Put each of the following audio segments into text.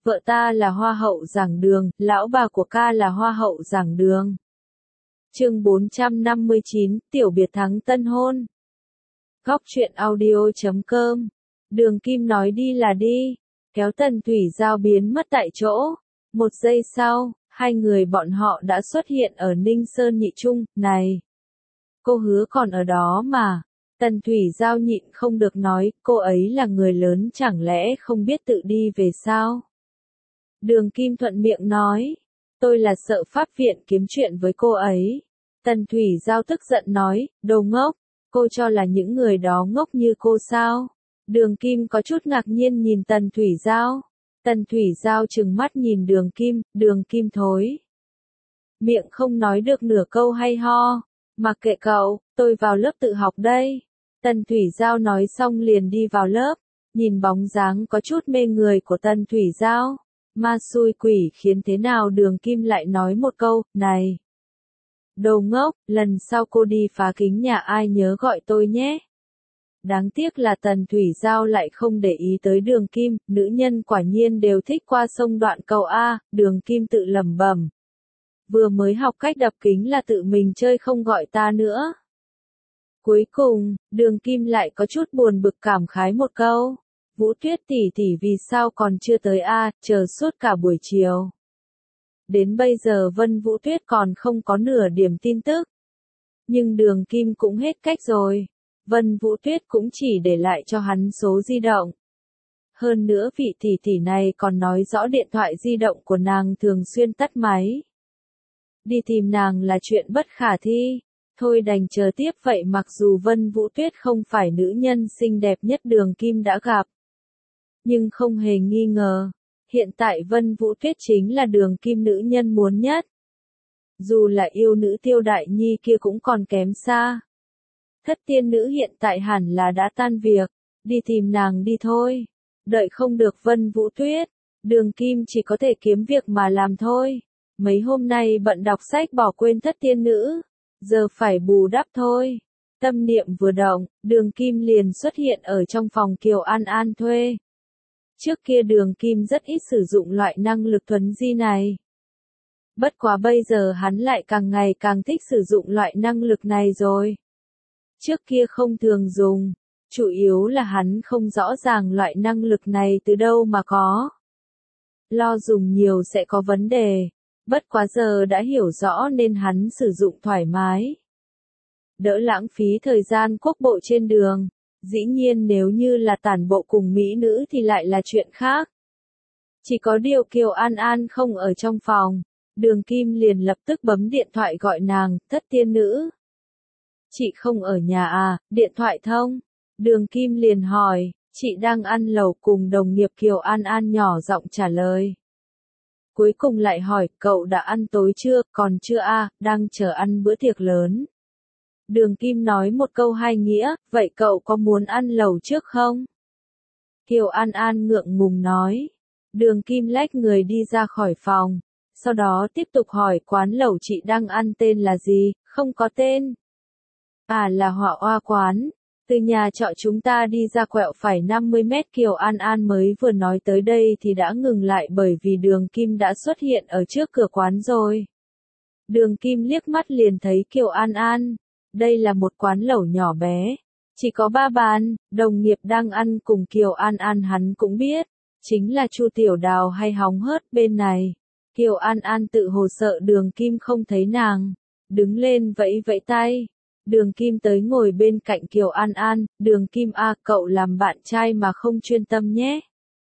vợ ta là hoa hậu giảng đường, lão bà của ca là hoa hậu giảng đường. Chương 459, tiểu biệt thắng tân hôn. Góc truyện audio.com. Đường Kim nói đi là đi, kéo Tần Thủy Giao biến mất tại chỗ. Một giây sau, hai người bọn họ đã xuất hiện ở Ninh Sơn Nhị Trung. Này, cô Hứa còn ở đó mà. Tần Thủy Giao nhịn không được nói, cô ấy là người lớn chẳng lẽ không biết tự đi về sao? Đường Kim thuận miệng nói, tôi là sợ pháp viện kiếm chuyện với cô ấy. Tần Thủy Giao tức giận nói, đồ ngốc, cô cho là những người đó ngốc như cô sao? Đường Kim có chút ngạc nhiên nhìn Tần Thủy Giao. Tần Thủy Giao trừng mắt nhìn Đường Kim thối. Miệng không nói được nửa câu hay ho. Mặc kệ cậu, tôi vào lớp tự học đây. Tần Thủy Giao nói xong liền đi vào lớp, nhìn bóng dáng có chút mê người của Tần Thủy Giao. Ma xui quỷ khiến thế nào Đường Kim lại nói một câu, này. Đồ ngốc, lần sau cô đi phá kính nhà ai nhớ gọi tôi nhé. Đáng tiếc là Tần Thủy Giao lại không để ý tới Đường Kim, nữ nhân quả nhiên đều thích qua sông đoạn cầu A, Đường Kim tự lẩm bẩm. Vừa mới học cách đập kính là tự mình chơi không gọi ta nữa. Cuối cùng, Đường Kim lại có chút buồn bực cảm khái một câu. Vũ Tuyết tỷ tỷ vì sao còn chưa tới A, chờ suốt cả buổi chiều. Đến bây giờ Vân Vũ Tuyết còn không có nửa điểm tin tức. Nhưng Đường Kim cũng hết cách rồi. Vân Vũ Tuyết cũng chỉ để lại cho hắn số di động. Hơn nữa vị tỷ tỷ này còn nói rõ điện thoại di động của nàng thường xuyên tắt máy. Đi tìm nàng là chuyện bất khả thi. Thôi đành chờ tiếp vậy, mặc dù Vân Vũ Tuyết không phải nữ nhân xinh đẹp nhất Đường Kim đã gặp. Nhưng không hề nghi ngờ, hiện tại Vân Vũ Tuyết chính là Đường Kim nữ nhân muốn nhất. Dù là yêu nữ Tiêu Đại Nhi kia cũng còn kém xa. Thất tiên nữ hiện tại hẳn là đã tan việc, đi tìm nàng đi thôi. Đợi không được Vân Vũ Tuyết, Đường Kim chỉ có thể kiếm việc mà làm thôi. Mấy hôm nay bận đọc sách bỏ quên thất tiên nữ, giờ phải bù đắp thôi. Tâm niệm vừa động, Đường Kim liền xuất hiện ở trong phòng Kiều An An thuê. Trước kia Đường Kim rất ít sử dụng loại năng lực thuấn di này. Bất quá bây giờ hắn lại càng ngày càng thích sử dụng loại năng lực này rồi. Trước kia không thường dùng, chủ yếu là hắn không rõ ràng loại năng lực này từ đâu mà có. Lo dùng nhiều sẽ có vấn đề, bất quá giờ đã hiểu rõ nên hắn sử dụng thoải mái. Đỡ lãng phí thời gian quốc bộ trên đường, dĩ nhiên nếu như là tản bộ cùng mỹ nữ thì lại là chuyện khác. Chỉ có điều Kiều An An không ở trong phòng, Đường Kim liền lập tức bấm điện thoại gọi nàng, thất tiên nữ. Chị không ở nhà à, điện thoại thông. Đường Kim liền hỏi, chị đang ăn lẩu cùng đồng nghiệp. Kiều An An nhỏ giọng trả lời. Cuối cùng lại hỏi, cậu đã ăn tối chưa, còn chưa à, đang chờ ăn bữa tiệc lớn. Đường Kim nói một câu hai nghĩa, vậy cậu có muốn ăn lẩu trước không? Kiều An An ngượng ngùng nói. Đường Kim lách người đi ra khỏi phòng, sau đó tiếp tục hỏi quán lẩu chị đang ăn tên là gì, không có tên. À là Họa Oa quán, từ nhà trọ chúng ta đi ra quẹo phải 50 mét. Kiều An An mới vừa nói tới đây thì đã ngừng lại bởi vì Đường Kim đã xuất hiện ở trước cửa quán rồi. Đường Kim liếc mắt liền thấy Kiều An An, đây là một quán lẩu nhỏ bé, chỉ có 3 bàn, đồng nghiệp đang ăn cùng Kiều An An hắn cũng biết, chính là Chu Tiểu Đào hay Hóng Hớt bên này. Kiều An An tự hồ sợ Đường Kim không thấy nàng, đứng lên vẫy vẫy tay. Đường Kim tới ngồi bên cạnh Kiều An An, Đường Kim à, cậu làm bạn trai mà không chuyên tâm nhé.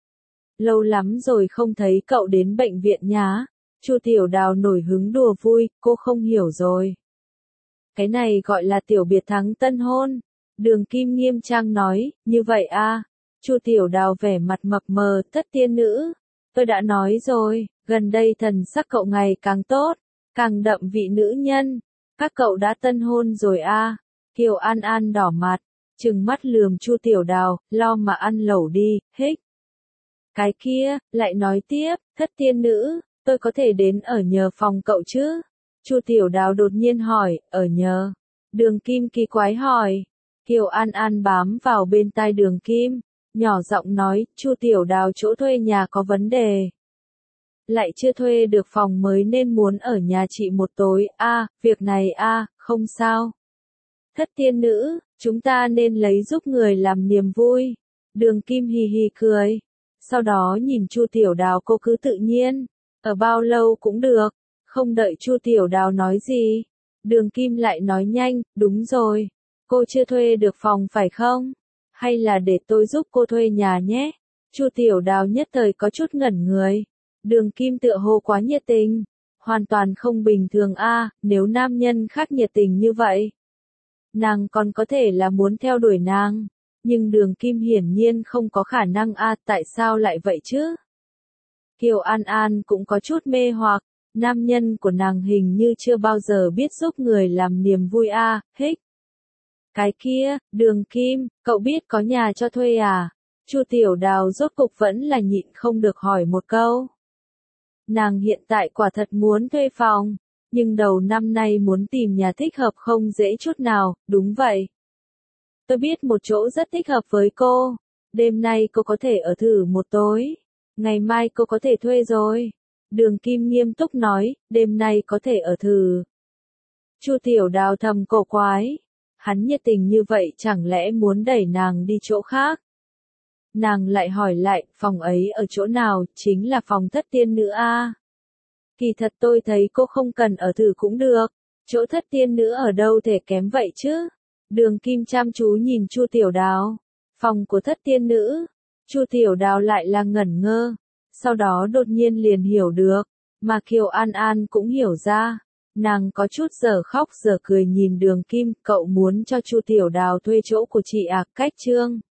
Lâu lắm rồi không thấy cậu đến bệnh viện nhá. Chu Tiểu Đào nổi hứng đùa vui, cô không hiểu rồi. Cái này gọi là tiểu biệt thắng tân hôn. Đường Kim nghiêm trang nói, như vậy à. Chu Tiểu Đào vẻ mặt mập mờ, thất tiên nữ. Tôi đã nói rồi, gần đây thần sắc cậu ngày càng tốt, càng đậm vị nữ nhân. Các cậu đã tân hôn rồi à? Kiều An An đỏ mặt, trừng mắt lườm Chu Tiểu Đào, lo mà ăn lẩu đi, hích. Cái kia, lại nói tiếp, thất tiên nữ, tôi có thể đến ở nhờ phòng cậu chứ? Chu Tiểu Đào đột nhiên hỏi, ở nhờ? Đường Kim kỳ quái hỏi. Kiều An An bám vào bên tai Đường Kim, nhỏ giọng nói, Chu Tiểu Đào chỗ thuê nhà có vấn đề, lại chưa thuê được phòng mới nên muốn ở nhà chị một tối, việc này không sao. Thất tiên nữ, chúng ta nên lấy giúp người làm niềm vui. Đường Kim hì hì cười. Sau đó nhìn Chu Tiểu Đào, cô cứ tự nhiên, ở bao lâu cũng được. Không đợi Chu Tiểu Đào nói gì, Đường Kim lại nói nhanh, đúng rồi, cô chưa thuê được phòng phải không? Hay là để tôi giúp cô thuê nhà nhé? Chu Tiểu Đào nhất thời có chút ngẩn người. Đường Kim tựa hồ quá nhiệt tình, hoàn toàn không bình thường nếu nam nhân khác nhiệt tình như vậy. Nàng còn có thể là muốn theo đuổi nàng, nhưng Đường Kim hiển nhiên không có khả năng tại sao lại vậy chứ? Kiều An An cũng có chút mê hoặc, nam nhân của nàng hình như chưa bao giờ biết giúp người làm niềm vui hích. Cái kia, Đường Kim, cậu biết có nhà cho thuê à? Chu Tiểu Đào rốt cục vẫn là nhịn không được hỏi một câu. Nàng hiện tại quả thật muốn thuê phòng, nhưng đầu năm nay muốn tìm nhà thích hợp không dễ chút nào, đúng vậy. Tôi biết một chỗ rất thích hợp với cô, đêm nay cô có thể ở thử một tối, ngày mai cô có thể thuê rồi. Đường Kim nghiêm túc nói, đêm nay có thể ở thử. Chu Tiểu Đào thầm cổ quái, hắn nhiệt tình như vậy chẳng lẽ muốn đẩy nàng đi chỗ khác. Nàng lại hỏi lại, phòng ấy ở chỗ nào, chính là phòng thất tiên nữ Kỳ thật tôi thấy cô không cần ở thử cũng được, chỗ thất tiên nữ ở đâu thể kém vậy chứ. Đường Kim chăm chú nhìn Chu Tiểu Đào, phòng của thất tiên nữ. Chu Tiểu Đào lại là ngẩn ngơ, sau đó đột nhiên liền hiểu được, mà Kiều An An cũng hiểu ra. Nàng có chút giờ khóc giờ cười nhìn Đường Kim, cậu muốn cho Chu Tiểu Đào thuê chỗ của chị cách Trương.